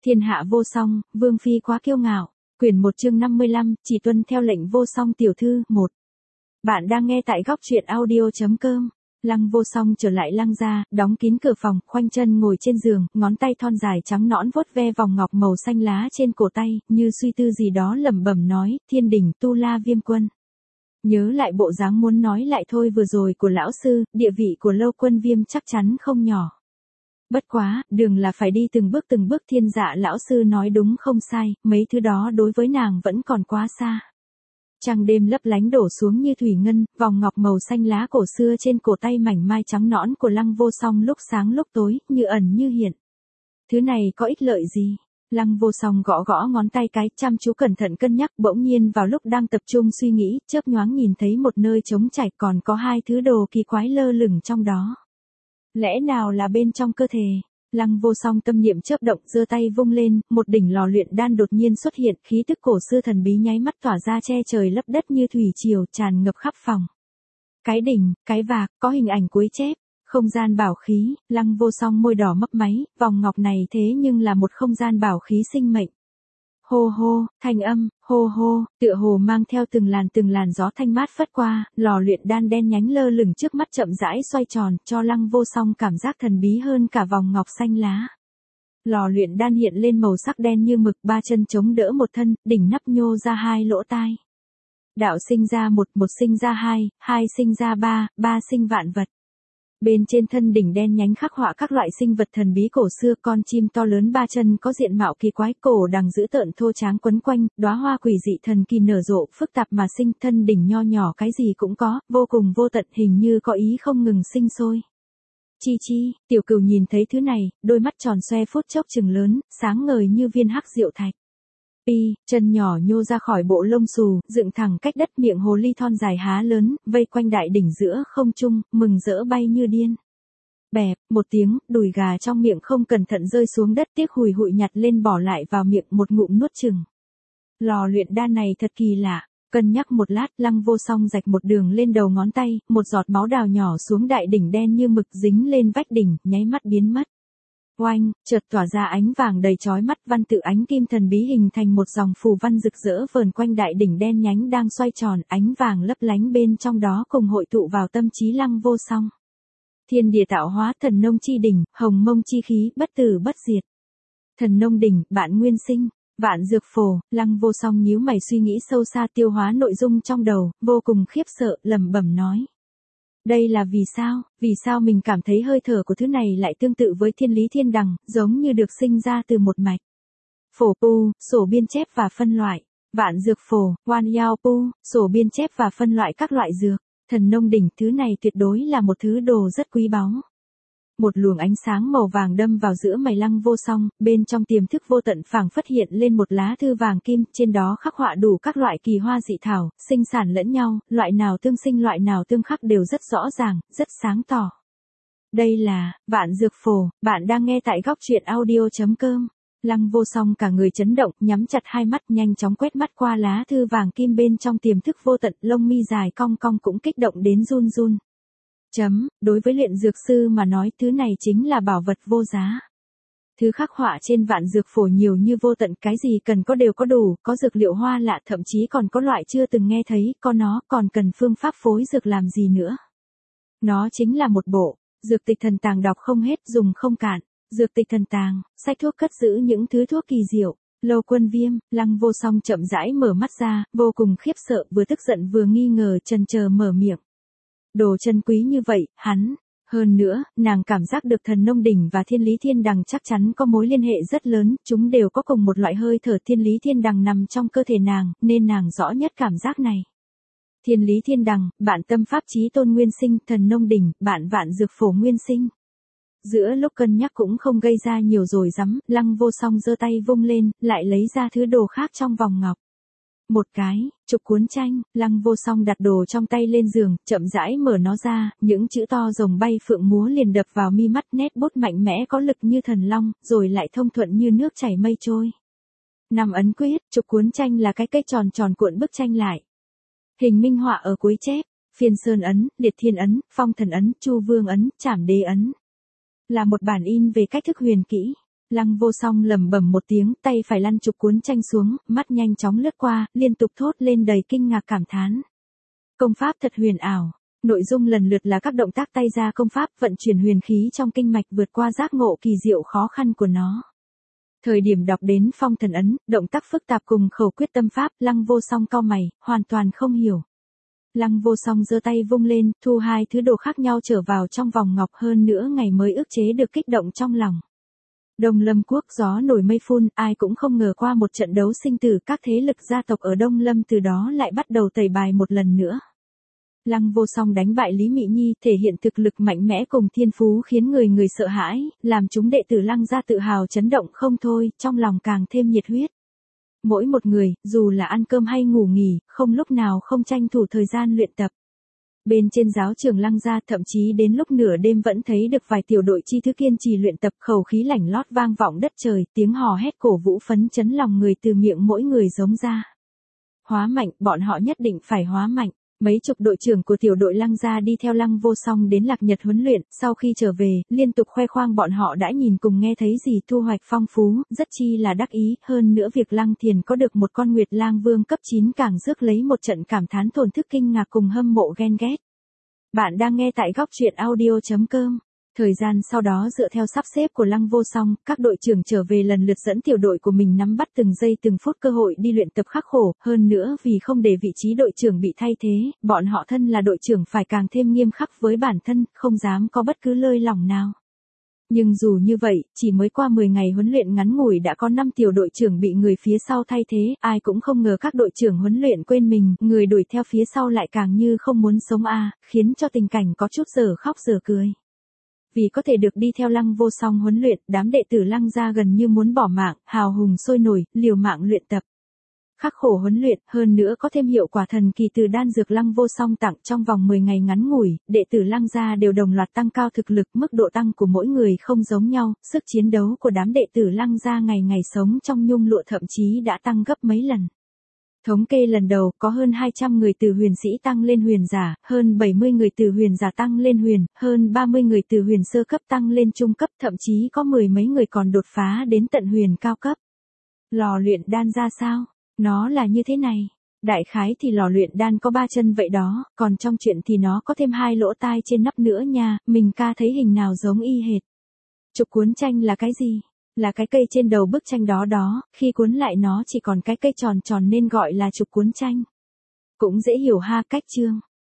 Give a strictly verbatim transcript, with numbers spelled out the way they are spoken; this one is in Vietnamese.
Thiên hạ vô song, vương phi quá kiêu ngạo. Quyển một chương năm mươi lăm, chỉ tuân theo lệnh vô song tiểu thư, một. Bạn đang nghe tại góc truyện audio chấm com. Lăng vô song trở lại Lăng gia, đóng kín cửa phòng, khoanh chân ngồi trên giường, ngón tay thon dài trắng nõn vuốt ve vòng ngọc màu xanh lá trên cổ tay, như suy tư gì đó lẩm bẩm nói, thiên đình tu la viêm quân. Nhớ lại bộ dáng muốn nói lại thôi vừa rồi của lão sư, địa vị của Lâu Quân Viêm chắc chắn không nhỏ. Bất quá, đường là phải đi từng bước từng bước, Thiên Dạ lão sư nói đúng không sai, mấy thứ đó đối với nàng vẫn còn quá xa. Trăng đêm lấp lánh đổ xuống như thủy ngân, vòng ngọc màu xanh lá cổ xưa trên cổ tay mảnh mai trắng nõn của Lăng vô song lúc sáng lúc tối, như ẩn như hiện. Thứ này có ích lợi gì? Lăng vô song gõ gõ ngón tay cái, chăm chú cẩn thận cân nhắc, bỗng nhiên vào lúc đang tập trung suy nghĩ, chớp nhoáng nhìn thấy một nơi trống trải còn có hai thứ đồ kỳ quái lơ lửng trong đó. Lẽ nào là bên trong cơ thể? Lăng vô song tâm niệm chớp động, giơ tay vung lên, một đỉnh lò luyện đan đột nhiên xuất hiện, khí tức cổ xưa thần bí nháy mắt tỏa ra che trời lấp đất như thủy triều tràn ngập khắp phòng. Cái đỉnh, cái vạc, có hình ảnh cuối chép, không gian bảo khí. Lăng vô song môi đỏ mấp máy, vòng ngọc này thế nhưng là một không gian bảo khí sinh mệnh. Hô hô, thanh âm, hô hô, tựa hồ mang theo từng làn từng làn gió thanh mát phất qua, lò luyện đan đen nhánh lơ lửng trước mắt chậm rãi xoay tròn, cho Lăng vô song cảm giác thần bí hơn cả vòng ngọc xanh lá. Lò luyện đan hiện lên màu sắc đen như mực, ba chân chống đỡ một thân, đỉnh nắp nhô ra hai lỗ tai. Đạo sinh ra một, một sinh ra hai, hai sinh ra ba, ba sinh vạn vật. Bên trên thân đỉnh đen nhánh khắc họa các loại sinh vật thần bí cổ xưa, con chim to lớn ba chân có diện mạo kỳ quái, cổ đằng dữ tợn thô tráng quấn quanh, đóa hoa quỷ dị thần kỳ nở rộ, phức tạp mà sinh, thân đỉnh nho nhỏ cái gì cũng có, vô cùng vô tận, hình như có ý không ngừng sinh sôi. Chi chi, tiểu cừu nhìn thấy thứ này, đôi mắt tròn xoe phút chốc trừng lớn, sáng ngời như viên hắc diệu thạch. Pi, chân nhỏ nhô ra khỏi bộ lông xù, dựng thẳng cách đất, miệng hồ ly thon dài há lớn, vây quanh đại đỉnh giữa không trung, mừng rỡ bay như điên. Bẹp, một tiếng, đùi gà trong miệng không cẩn thận rơi xuống đất, tiếc hùi hụi nhặt lên bỏ lại vào miệng, một ngụm nuốt chừng. Lò luyện đan này thật kỳ lạ. Cân nhắc một lát, Lăng vô song rạch một đường lên đầu ngón tay, một giọt máu đào nhỏ xuống đại đỉnh đen như mực dính lên vách đỉnh, nháy mắt biến mất. Oanh, chợt tỏa ra ánh vàng đầy chói mắt, văn tự ánh kim thần bí hình thành một dòng phù văn rực rỡ vờn quanh đại đỉnh đen nhánh đang xoay tròn, ánh vàng lấp lánh bên trong đó cùng hội tụ vào tâm trí Lăng vô song. Thiên địa tạo hóa, thần nông chi đỉnh, hồng mông chi khí, bất tử bất diệt. Thần nông đỉnh, bạn nguyên sinh, vạn dược phổ. Lăng vô song nhíu mày suy nghĩ sâu xa, tiêu hóa nội dung trong đầu, vô cùng khiếp sợ, lẩm bẩm nói. Đây là vì sao, vì sao mình cảm thấy hơi thở của thứ này lại tương tự với thiên lý thiên đằng, giống như được sinh ra từ một mạch. Phổ pu, sổ biên chép và phân loại. Vạn dược phổ, Wan Yao pu, sổ biên chép và phân loại các loại dược. Thần nông đỉnh, thứ này tuyệt đối là một thứ đồ rất quý báu. Một luồng ánh sáng màu vàng đâm vào giữa mày Lăng vô song, bên trong tiềm thức vô tận phảng phất hiện lên một lá thư vàng kim, trên đó khắc họa đủ các loại kỳ hoa dị thảo, sinh sản lẫn nhau, loại nào tương sinh loại nào tương khắc đều rất rõ ràng, rất sáng tỏ. Đây là, vạn dược phổ, bạn đang nghe tại góc truyện audio chấm com. Lăng vô song cả người chấn động, nhắm chặt hai mắt, nhanh chóng quét mắt qua lá thư vàng kim bên trong tiềm thức vô tận, lông mi dài cong cong cũng kích động đến run run. Chấm, đối với luyện dược sư mà nói, thứ này chính là bảo vật vô giá. Thứ khắc họa trên vạn dược phổ nhiều như vô tận, cái gì cần có đều có đủ, có dược liệu hoa lạ, thậm chí còn có loại chưa từng nghe thấy, có nó, còn cần phương pháp phối dược làm gì nữa. Nó chính là một bộ, dược tịch thần tàng đọc không hết, dùng không cạn. Dược tịch thần tàng, sách thuốc cất giữ những thứ thuốc kỳ diệu. Lâu Quân Viêm. Lăng vô song chậm rãi mở mắt ra, vô cùng khiếp sợ, vừa tức giận vừa nghi ngờ, chần chờ mở miệng. Đồ chân quý như vậy, hắn, hơn nữa, nàng cảm giác được thần nông đỉnh và thiên lý thiên đằng chắc chắn có mối liên hệ rất lớn, chúng đều có cùng một loại hơi thở, thiên lý thiên đằng nằm trong cơ thể nàng, nên nàng rõ nhất cảm giác này. Thiên lý thiên đằng, bạn tâm pháp chí tôn nguyên sinh, thần nông đỉnh, bạn vạn dược phổ nguyên sinh. Giữa lúc cân nhắc cũng không gây ra nhiều rồi rắm, Lăng vô song giơ tay vung lên, lại lấy ra thứ đồ khác trong vòng ngọc. Một cái, trục cuốn tranh. Lăng vô song đặt đồ trong tay lên giường, chậm rãi mở nó ra, những chữ to rồng bay phượng múa liền đập vào mi mắt, nét bút mạnh mẽ có lực như thần long, rồi lại thông thuận như nước chảy mây trôi. Năm ấn quyết, trục cuốn tranh là cái cây tròn tròn cuộn bức tranh lại. Hình minh họa ở cuối chép, phiên sơn ấn, liệt thiên ấn, phong thần ấn, chu vương ấn, trảm đế ấn. Là một bản in về cách thức huyền kỹ. Lăng Vô Song lẩm bẩm một tiếng, tay phải lăn chụp cuốn tranh xuống, mắt nhanh chóng lướt qua, liên tục thốt lên đầy kinh ngạc cảm thán. Công pháp thật huyền ảo. Nội dung lần lượt là các động tác tay ra công pháp vận chuyển huyền khí trong kinh mạch vượt qua giác ngộ kỳ diệu khó khăn của nó. Thời điểm đọc đến phong thần ấn, động tác phức tạp cùng khẩu quyết tâm pháp, Lăng Vô Song cau mày, hoàn toàn không hiểu. Lăng Vô Song giơ tay vung lên, thu hai thứ đồ khác nhau trở vào trong vòng ngọc, hơn nữa ngày mới ức chế được kích động trong lòng. Đông Lâm quốc gió nổi mây phun, ai cũng không ngờ qua một trận đấu sinh tử, các thế lực gia tộc ở Đông Lâm từ đó lại bắt đầu tẩy bài một lần nữa. Lăng Vô Song đánh bại Lý Mị Nhi, thể hiện thực lực mạnh mẽ cùng thiên phú khiến người người sợ hãi, làm chúng đệ tử Lăng gia tự hào chấn động không thôi, trong lòng càng thêm nhiệt huyết. Mỗi một người, dù là ăn cơm hay ngủ nghỉ, không lúc nào không tranh thủ thời gian luyện tập. Bên trên giáo trường Lăng gia, thậm chí đến lúc nửa đêm vẫn thấy được vài tiểu đội chi thứ kiên trì luyện tập, khẩu khí lảnh lót vang vọng đất trời, tiếng hò hét cổ vũ phấn chấn lòng người từ miệng mỗi người giống ra. Hóa mạnh, bọn họ nhất định phải hóa mạnh. Mấy chục đội trưởng của tiểu đội Lăng gia đi theo Lăng Vô Song đến Lạc Nhật huấn luyện, sau khi trở về, liên tục khoe khoang bọn họ đã nhìn cùng nghe thấy gì thu hoạch phong phú, rất chi là đắc ý, hơn nữa việc Lăng Thiền có được một con Nguyệt Lang Vương cấp chín càng rước lấy một trận cảm thán thổn thức kinh ngạc cùng hâm mộ ghen ghét. Bạn đang nghe tại góc truyện audio chấm com. Thời gian sau đó dựa theo sắp xếp của Lăng Vô Song, các đội trưởng trở về lần lượt dẫn tiểu đội của mình nắm bắt từng giây từng phút cơ hội đi luyện tập khắc khổ, hơn nữa vì không để vị trí đội trưởng bị thay thế, bọn họ thân là đội trưởng phải càng thêm nghiêm khắc với bản thân, không dám có bất cứ lơi lỏng nào. Nhưng dù như vậy, chỉ mới qua mười ngày huấn luyện ngắn ngủi đã có năm tiểu đội trưởng bị người phía sau thay thế, ai cũng không ngờ các đội trưởng huấn luyện quên mình, người đuổi theo phía sau lại càng như không muốn sống a, khiến cho tình cảnh có chút dở khóc dở cười. Vì có thể được đi theo Lăng Vô Song huấn luyện, đám đệ tử Lăng gia gần như muốn bỏ mạng, hào hùng sôi nổi, liều mạng luyện tập. Khắc khổ huấn luyện, hơn nữa có thêm hiệu quả thần kỳ từ đan dược Lăng Vô Song tặng, trong vòng mười ngày ngắn ngủi, đệ tử Lăng gia đều đồng loạt tăng cao thực lực, mức độ tăng của mỗi người không giống nhau, sức chiến đấu của đám đệ tử Lăng gia ngày ngày sống trong nhung lụa thậm chí đã tăng gấp mấy lần. Thống kê lần đầu, có hơn hai trăm người từ huyền sĩ tăng lên huyền giả, hơn bảy mươi người từ huyền giả tăng lên huyền, hơn ba mươi người từ huyền sơ cấp tăng lên trung cấp, thậm chí có mười mấy người còn đột phá đến tận huyền cao cấp. Lò luyện đan ra sao? Nó là như thế này. Đại khái thì lò luyện đan có ba chân vậy đó, còn trong chuyện thì nó có thêm hai lỗ tai trên nắp nữa nha, mình ca thấy hình nào giống y hệt. Trục cuốn tranh là cái gì? Là cái cây trên đầu bức tranh đó đó, khi cuốn lại nó chỉ còn cái cây tròn tròn nên gọi là trục cuốn tranh. Cũng dễ hiểu ha, cách chương.